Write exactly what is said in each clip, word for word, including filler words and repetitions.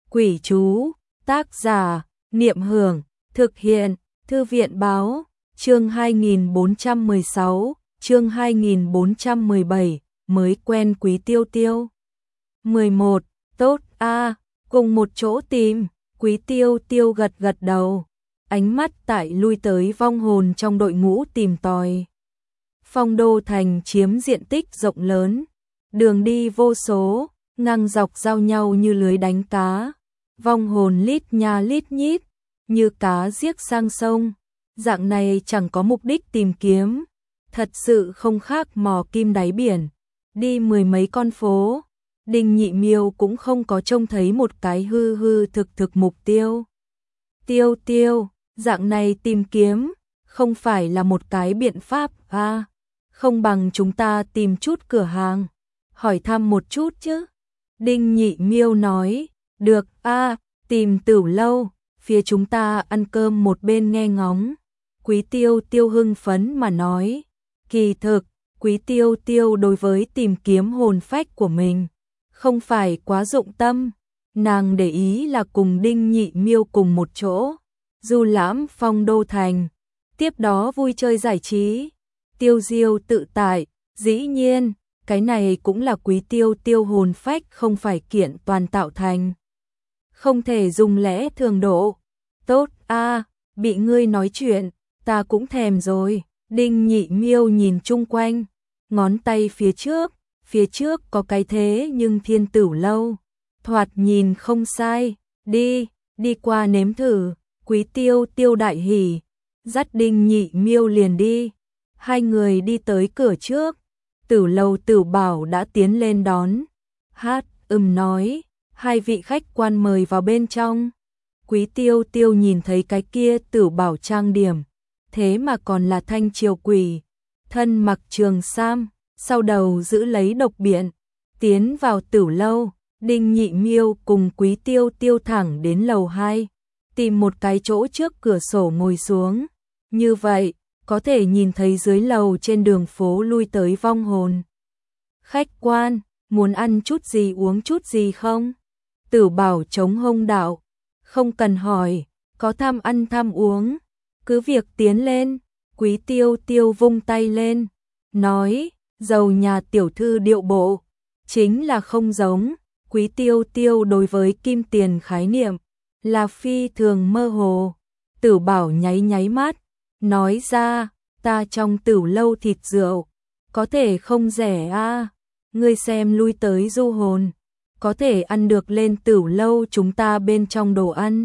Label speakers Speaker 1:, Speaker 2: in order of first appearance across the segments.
Speaker 1: Quỷ chú, tác giả, Niệm Hưởng, thực hiện, Thư viện báo, chương hai nghìn bốn trăm mười sáu, chương hai nghìn bốn trăm mười bảy, mới quen Quý Tiêu Tiêu. mười một, tốt a, cùng một chỗ tìm, Quý Tiêu Tiêu gật gật đầu, ánh mắt tại lui tới vong hồn trong đội ngũ tìm tòi. Phong Đô Thành chiếm diện tích rộng lớn, đường đi vô số, ngang dọc giao nhau như lưới đánh cá, vong hồn lít nha lít nhít, như cá giết sang sông, dạng này chẳng có mục đích tìm kiếm, thật sự không khác mò kim đáy biển. Đi mười mấy con phố, Đinh Nhị Miêu cũng không có trông thấy một cái hư hư thực thực mục tiêu. Tiêu Tiêu, dạng này tìm kiếm, không phải là một cái biện pháp à, không bằng chúng ta tìm chút cửa hàng, hỏi thăm một chút chứ. Đinh Nhị Miêu nói, được a, tìm Tửu lâu, phía chúng ta ăn cơm một bên nghe ngóng. Quý Tiêu Tiêu hưng phấn mà nói, kỳ thực, Quý Tiêu Tiêu đối với tìm kiếm hồn phách của mình, không phải quá dụng tâm, nàng để ý là cùng Đinh Nhị Miêu cùng một chỗ, du lãm Phong Đô Thành, tiếp đó vui chơi giải trí, tiêu diêu tự tại, dĩ nhiên, cái này cũng là Quý Tiêu Tiêu hồn phách không phải kiện toàn tạo thành. Không thể dùng lẽ thường độ. Tốt a, bị ngươi nói chuyện, ta cũng thèm rồi. Đinh Nhị Miêu nhìn chung quanh, ngón tay phía trước, phía trước có cái thế nhưng Thiên Tửu lâu, thoạt nhìn không sai, đi, đi qua nếm thử. Quý Tiêu Tiêu đại hỉ, dắt Đinh Nhị Miêu liền đi. Hai người đi tới cửa trước, Tửu lâu Tửu Bảo đã tiến lên đón. Hát, ừm nói, hai vị khách quan mời vào bên trong. Quý Tiêu Tiêu nhìn thấy cái kia Tửu Bảo trang điểm, thế mà còn là thanh triều quỷ, thân mặc trường sam, sau đầu giữ lấy độc biện, tiến vào Tửu lâu. Đinh Nhị Miêu cùng Quý Tiêu Tiêu thẳng đến lầu hai, tìm một cái chỗ trước cửa sổ ngồi xuống, như vậy có thể nhìn thấy dưới lầu trên đường phố lui tới vong hồn. Khách quan, muốn ăn chút gì uống chút gì không? Tửu Bảo chống hông đạo, không cần hỏi, có tham ăn tham uống, cứ việc tiến lên. Quý Tiêu Tiêu vung tay lên, nói, giàu nhà tiểu thư điệu bộ, chính là không giống. Quý Tiêu Tiêu đối với kim tiền khái niệm là phi thường mơ hồ. Tửu Bảo nháy nháy mắt, nói ra, ta trong Tửu lâu thịt rượu, có thể không rẻ a, ngươi xem lui tới du hồn, có thể ăn được lên Tửu lâu chúng ta bên trong đồ ăn.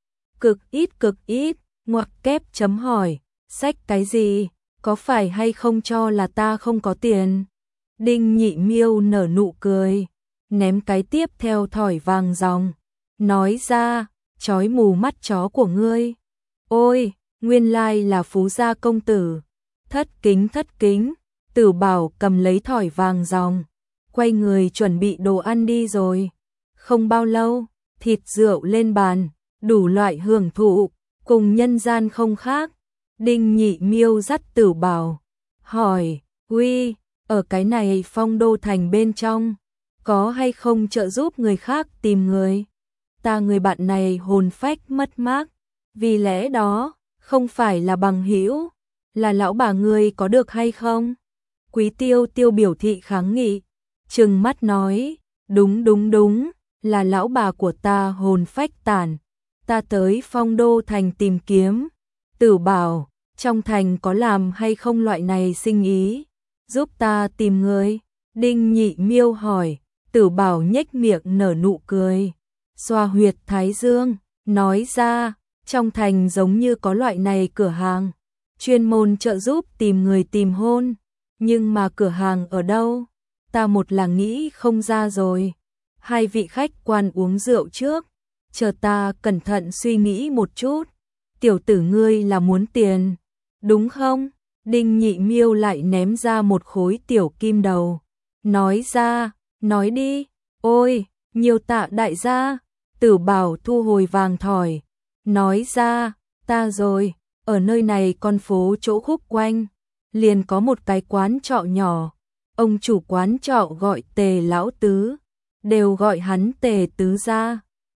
Speaker 1: Cực ít cực ít, ngoặc kép chấm hỏi, sách cái gì, có phải hay không cho là ta không có tiền? Đinh Nhị Miêu nở nụ cười, ném cái tiếp theo thỏi vàng ròng, nói ra, chói mù mắt chó của ngươi. Ôi, nguyên lai là Phú gia công tử. Thất kính thất kính. Tửu Bảo cầm lấy thỏi vàng ròng, quay người chuẩn bị đồ ăn đi rồi. Không bao lâu, thịt rượu lên bàn, đủ loại hưởng thụ, cùng nhân gian không khác. Đinh Nhị Miêu dắt Tửu Bảo, hỏi, uy, ở cái này Phong Đô Thành bên trong, có hay không trợ giúp người khác tìm người? Ta người bạn này hồn phách mất mát, vì lẽ đó, không phải là bằng hữu, là lão bà ngươi có được hay không? Quý Tiêu Tiêu biểu thị kháng nghị, trừng mắt nói, đúng đúng đúng, là lão bà của ta hồn phách tàn, ta tới Phong Đô Thành tìm kiếm. Tửu Bảo, trong thành có làm hay không loại này sinh ý, giúp ta tìm người? Đinh Nhị Miêu hỏi. Tửu Bảo nhếch miệng nở nụ cười, xoa huyệt thái dương, nói ra, trong thành giống như có loại này cửa hàng, chuyên môn trợ giúp tìm người tìm hôn, nhưng mà cửa hàng ở đâu? Ta một là nghĩ không ra rồi. Hai vị khách quan uống rượu trước, chờ ta cẩn thận suy nghĩ một chút. Tiểu tử ngươi là muốn tiền, đúng không? Đinh Nhị Miêu lại ném ra một khối tiểu kim đầu, nói ra, nói đi. Ôi, nhiều tạ đại gia. Tửu Bảo thu hồi vàng thỏi, nói ra, ta rồi, ở nơi này con phố chỗ khúc quanh, liền có một cái quán trọ nhỏ, ông chủ quán trọ gọi Tề lão tứ, đều gọi hắn Tề tứ gia.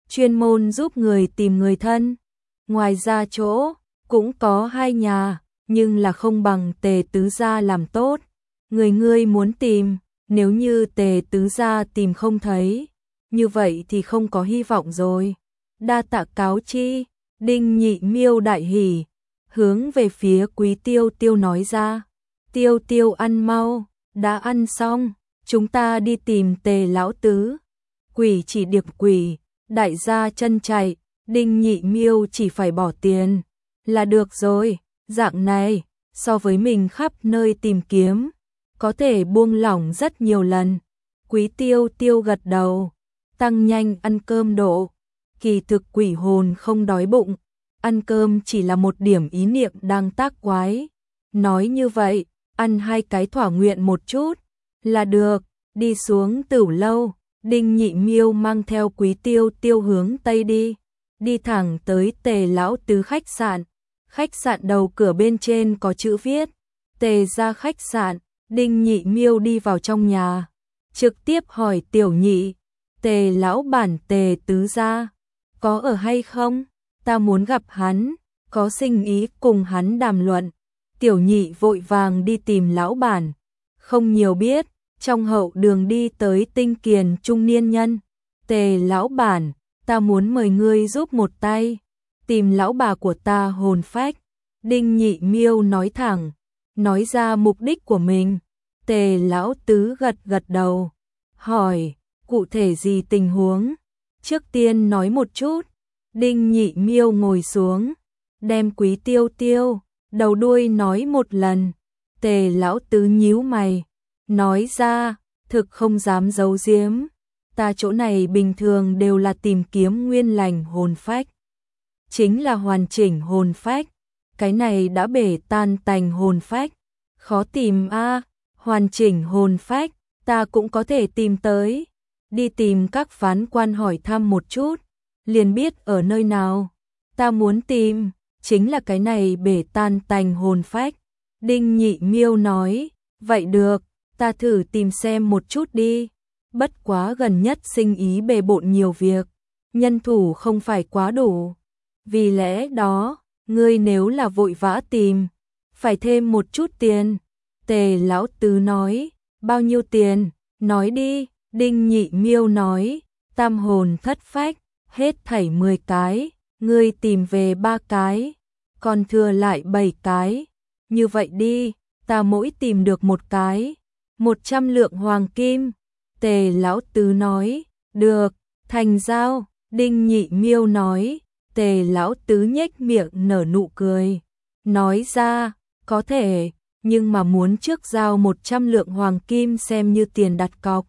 Speaker 1: chuyên môn giúp người tìm người thân. Ngoài ra chỗ cũng có hai nhà, nhưng là không bằng Tề tứ gia làm tốt. Người ngươi muốn tìm, nếu như Tề tứ gia tìm không thấy, như vậy thì không có hy vọng rồi. Đa tạ cáo chi, Đinh Nhị Miêu đại hỉ, hướng về phía Quý Tiêu Tiêu nói ra. Tiêu Tiêu ăn mau, đã ăn xong, chúng ta đi tìm Tề lão tứ. Quỷ chỉ điệp quỷ, đại gia chân chạy, Đinh Nhị Miêu chỉ phải bỏ tiền là được rồi. Dạng này, so với mình khắp nơi tìm kiếm, có thể buông lỏng rất nhiều lần. Quý Tiêu Tiêu gật đầu, tăng nhanh ăn cơm độ. Kỳ thực quỷ hồn không đói bụng, ăn cơm chỉ là một điểm ý niệm đang tác quái. Nói như vậy, ăn hai cái thỏa nguyện một chút là được. Đi xuống Tửu lâu, Đinh Nhị Miêu mang theo Quý Tiêu Tiêu hướng tây đi, đi thẳng tới Tề lão tứ khách sạn. Khách sạn đầu cửa bên trên có chữ viết Tề gia khách sạn. Đinh Nhị Miêu đi vào trong nhà, trực tiếp hỏi Tiểu Nhị, Tề lão bản Tề tứ gia có ở hay không? Ta muốn gặp hắn, có sinh ý cùng hắn đàm luận. Tiểu Nhị vội vàng đi tìm lão bản, không nhiều biết, trong hậu đường đi tới tinh kiền trung niên nhân. Tề lão bản, ta muốn mời ngươi giúp một tay, tìm lão bà của ta hồn phách. Đinh Nhị Miêu nói thẳng, nói ra mục đích của mình. Tề lão tứ gật gật đầu, hỏi, cụ thể gì tình huống? Trước tiên nói một chút. Đinh Nhị Miêu ngồi xuống, đem Quý Tiêu Tiêu đầu đuôi nói một lần. Tề lão tứ nhíu mày, nói ra, thực không dám giấu giếm, ta chỗ này bình thường đều là tìm kiếm nguyên lành hồn phách, chính là hoàn chỉnh hồn phách, cái này đã bể tan tành hồn phách, khó tìm a. Hoàn chỉnh hồn phách, ta cũng có thể tìm tới, đi tìm các phán quan hỏi thăm một chút, liền biết ở nơi nào. Ta muốn tìm, chính là cái này bể tan tành hồn phách. Đinh Nhị Miêu nói, vậy được, ta thử tìm xem một chút đi. Bất quá gần nhất sinh ý bề bộn nhiều việc, nhân thủ không phải quá đủ. Vì lẽ đó, ngươi nếu là vội vã tìm, phải thêm một chút tiền. Tề lão tứ nói, bao nhiêu tiền, nói đi. Đinh Nhị Miêu nói, tam hồn thất phách, hết thảy mười cái, ngươi tìm về ba cái, còn thừa lại bảy cái. Như vậy đi, ta mỗi tìm được một cái, một trăm lượng hoàng kim. Tề lão tứ nói, được, thành giao. Đinh Nhị Miêu nói. Tề lão tứ nhếch miệng nở nụ cười, nói ra, có thể, nhưng mà muốn trước giao một trăm lượng hoàng kim xem như tiền đặt cọc.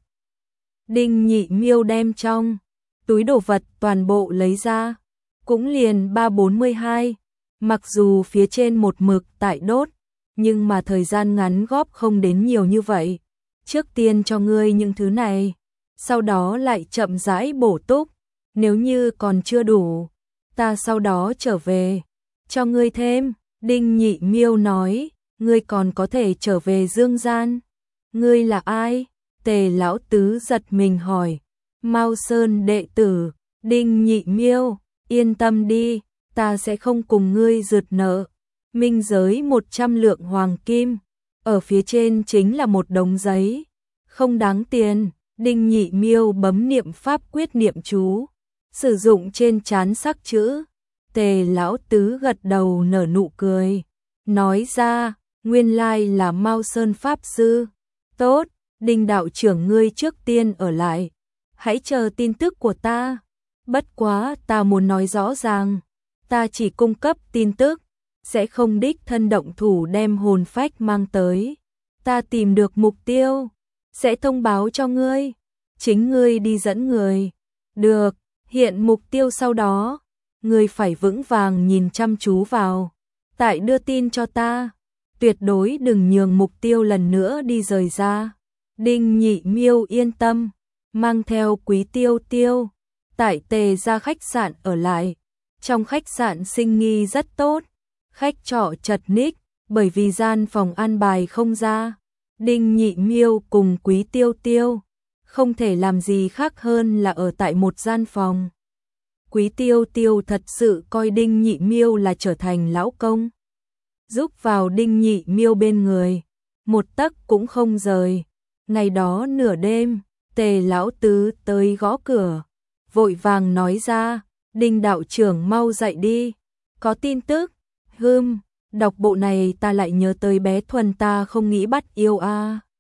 Speaker 1: Đinh Nhị Miêu đem trong túi đồ vật toàn bộ lấy ra, cũng liền ba bốn mươi hai, mặc dù phía trên một mực tại đốt, nhưng mà thời gian ngắn góp không đến nhiều như vậy. Trước tiên cho ngươi những thứ này, sau đó lại chậm rãi bổ túc, nếu như còn chưa đủ, ta sau đó trở về, cho ngươi thêm. Đinh Nhị Miêu nói, ngươi còn có thể trở về dương gian. Ngươi là ai? Tề lão tứ giật mình hỏi. Mao Sơn đệ tử. Đinh Nhị Miêu, yên tâm đi, ta sẽ không cùng ngươi rượt nợ. Minh giới một trăm lượng hoàng kim, ở phía trên chính là một đống giấy, không đáng tiền. Đinh Nhị Miêu bấm niệm pháp quyết niệm chú, sử dụng trên trán sắc chữ. Tề lão tứ gật đầu nở nụ cười, nói ra, nguyên lai là Mao Sơn pháp sư. Tốt, Đinh đạo trưởng ngươi trước tiên ở lại, hãy chờ tin tức của ta. Bất quá ta muốn nói rõ ràng, ta chỉ cung cấp tin tức, sẽ không đích thân động thủ đem hồn phách mang tới. Ta tìm được mục tiêu, sẽ thông báo cho ngươi, chính ngươi đi dẫn người. Được, hiện mục tiêu sau đó, ngươi phải vững vàng nhìn chăm chú vào, tại đưa tin cho ta, tuyệt đối đừng nhường mục tiêu lần nữa đi rời ra. Đinh Nhị Miêu yên tâm, mang theo Quý Tiêu Tiêu, tại Tề gia khách sạn ở lại. Trong khách sạn sinh nghi rất tốt, khách trọ chật ních, bởi vì gian phòng an bài không ra. Đinh Nhị Miêu cùng Quý Tiêu Tiêu không thể làm gì khác hơn là ở tại một gian phòng. Quý Tiêu Tiêu thật sự coi Đinh Nhị Miêu là trở thành lão công, giúp vào Đinh Nhị Miêu bên người, một tấc cũng không rời. Ngày đó nửa đêm, Tề lão tứ tới gõ cửa, vội vàng nói ra, Đinh đạo trưởng mau dậy đi, có tin tức. Hừm, đọc bộ này ta lại nhớ tới bé Thuần ta không nghĩ bắt yêu a. À.